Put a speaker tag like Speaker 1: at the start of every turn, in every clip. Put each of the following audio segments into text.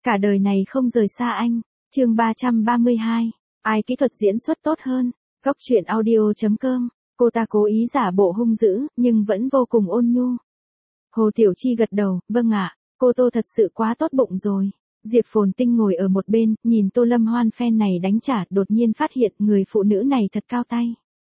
Speaker 1: cả đời này không rời xa anh. Chương 332, ai kỹ thuật diễn xuất tốt hơn? Góc truyện audio.com. Cô ta cố ý giả bộ hung dữ, nhưng vẫn vô cùng ôn nhu. Hồ Tiểu Chi gật đầu, vâng ạ, cô Tô thật sự quá tốt bụng rồi. Diệp Phồn Tinh ngồi ở một bên, nhìn Tô Lâm Hoan phen này đánh trả, đột nhiên phát hiện người phụ nữ này thật cao tay.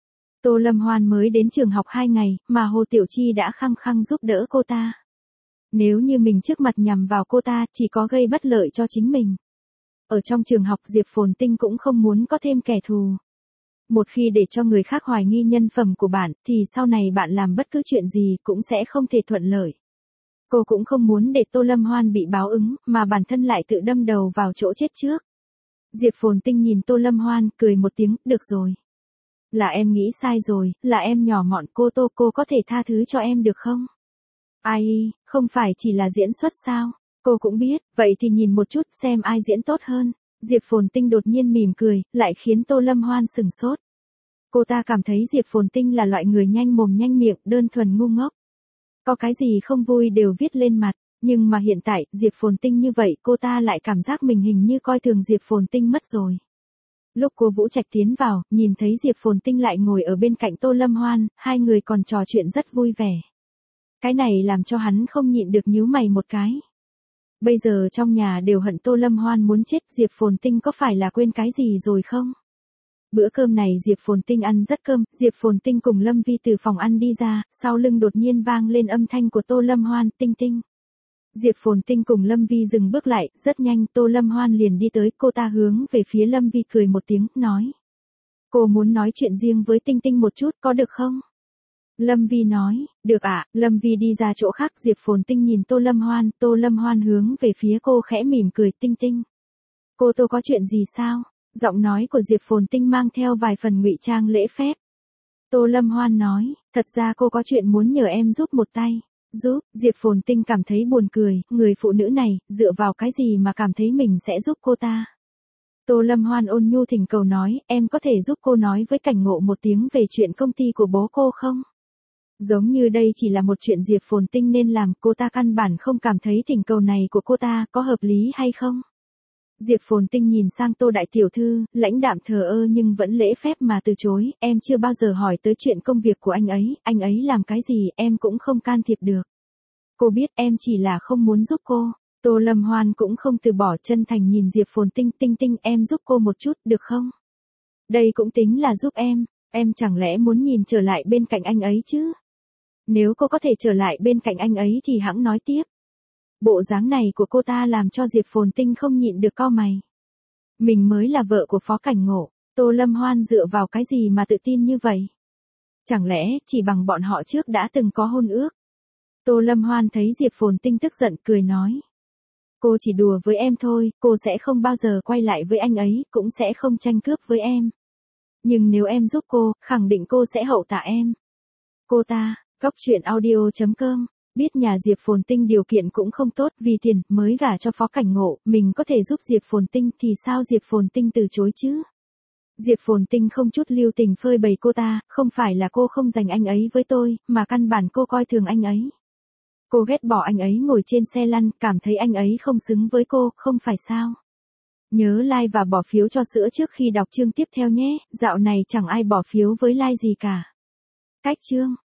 Speaker 1: Tô Lâm Hoan mới đến trường học 2 ngày, mà Hồ Tiểu Chi đã khăng khăng giúp đỡ cô ta. Nếu như mình trước mặt nhằm vào cô ta, chỉ có gây bất lợi cho chính mình. Ở trong trường học Diệp Phồn Tinh cũng không muốn có thêm kẻ thù. Một khi để cho người khác hoài nghi nhân phẩm của bạn, thì sau này bạn làm bất cứ chuyện gì cũng sẽ không thể thuận lợi. Cô cũng không muốn để Tô Lâm Hoan bị báo ứng, mà bản thân lại tự đâm đầu vào chỗ chết trước. Diệp Phồn Tinh nhìn Tô Lâm Hoan, cười một tiếng, được rồi. Là em nghĩ sai rồi, là em nhỏ mọn cô Tô, cô có thể tha thứ cho em được không? Ai, không phải chỉ là diễn xuất sao? Cô cũng biết, vậy thì nhìn một chút xem ai diễn tốt hơn. Diệp Phồn Tinh đột nhiên mỉm cười, lại khiến Tô Lâm Hoan sửng sốt. Cô ta cảm thấy Diệp Phồn Tinh là loại người nhanh mồm nhanh miệng, đơn thuần ngu ngốc. Có cái gì không vui đều viết lên mặt, nhưng mà hiện tại, Diệp Phồn Tinh như vậy, cô ta lại cảm giác mình hình như coi thường Diệp Phồn Tinh mất rồi. Lúc cô Vũ Trạch tiến vào, nhìn thấy Diệp Phồn Tinh lại ngồi ở bên cạnh Tô Lâm Hoan, hai người còn trò chuyện rất vui vẻ. Cái này làm cho hắn không nhịn được nhíu mày một cái. Bây giờ trong nhà đều hận Tô Lâm Hoan muốn chết, Diệp Phồn Tinh có phải là quên cái gì rồi không? Bữa cơm này Diệp Phồn Tinh ăn rất cơm, Diệp Phồn Tinh cùng Lâm Vi từ phòng ăn đi ra, sau lưng đột nhiên vang lên âm thanh của Tô Lâm Hoan, Tinh Tinh. Diệp Phồn Tinh cùng Lâm Vi dừng bước lại, rất nhanh Tô Lâm Hoan liền đi tới, cô ta hướng về phía Lâm Vi cười một tiếng, nói. Cô muốn nói chuyện riêng với Tinh Tinh một chút, có được không? Lâm Vi nói, được ạ. Lâm Vi đi ra chỗ khác, Diệp Phồn Tinh nhìn Tô Lâm Hoan hướng về phía cô khẽ mỉm cười, Tinh Tinh. Cô Tô có chuyện gì sao? Giọng nói của Diệp Phồn Tinh mang theo vài phần ngụy trang lễ phép. Tô Lâm Hoan nói, thật ra cô có chuyện muốn nhờ em giúp một tay. Giúp? Diệp Phồn Tinh cảm thấy buồn cười, người phụ nữ này, dựa vào cái gì mà cảm thấy mình sẽ giúp cô ta. Tô Lâm Hoan ôn nhu thỉnh cầu nói, em có thể giúp cô nói với Cảnh Ngộ một tiếng về chuyện công ty của bố cô không? Giống như đây chỉ là một chuyện Diệp Phồn Tinh nên làm, cô ta căn bản không cảm thấy thỉnh cầu này của cô ta có hợp lý hay không. Diệp Phồn Tinh nhìn sang Tô đại tiểu thư, lãnh đạm thờ ơ nhưng vẫn lễ phép mà từ chối, em chưa bao giờ hỏi tới chuyện công việc của anh ấy làm cái gì em cũng không can thiệp được. Cô biết em chỉ là không muốn giúp cô. Tô Lâm Hoan cũng không từ bỏ, chân thành nhìn Diệp Phồn Tinh, Tinh Tinh em giúp cô một chút, được không? Đây cũng tính là giúp em chẳng lẽ muốn nhìn trở lại bên cạnh anh ấy chứ? Nếu cô có thể trở lại bên cạnh anh ấy thì hẵng nói tiếp. Bộ dáng này của cô ta làm cho Diệp Phồn Tinh không nhịn được cau mày. Mình mới là vợ của Phó Cảnh Ngộ, Tô Lâm Hoan dựa vào cái gì mà tự tin như vậy? Chẳng lẽ chỉ bằng bọn họ trước đã từng có hôn ước? Tô Lâm Hoan thấy Diệp Phồn Tinh tức giận, cười nói. Cô chỉ đùa với em thôi, cô sẽ không bao giờ quay lại với anh ấy, cũng sẽ không tranh cướp với em. Nhưng nếu em giúp cô, khẳng định cô sẽ hậu tạ em. Cô ta, góc truyện audio.com. Biết nhà Diệp Phồn Tinh điều kiện cũng không tốt, vì tiền mới gả cho Phó Cảnh Ngộ, mình có thể giúp Diệp Phồn Tinh thì sao Diệp Phồn Tinh từ chối chứ? Diệp Phồn Tinh không chút lưu tình phơi bày cô ta, không phải là cô không dành anh ấy với tôi, mà căn bản cô coi thường anh ấy. Cô ghét bỏ anh ấy ngồi trên xe lăn, cảm thấy anh ấy không xứng với cô, không phải sao? Nhớ like và bỏ phiếu cho sữa trước khi đọc chương tiếp theo nhé, dạo này chẳng ai bỏ phiếu với like gì cả. Cách chương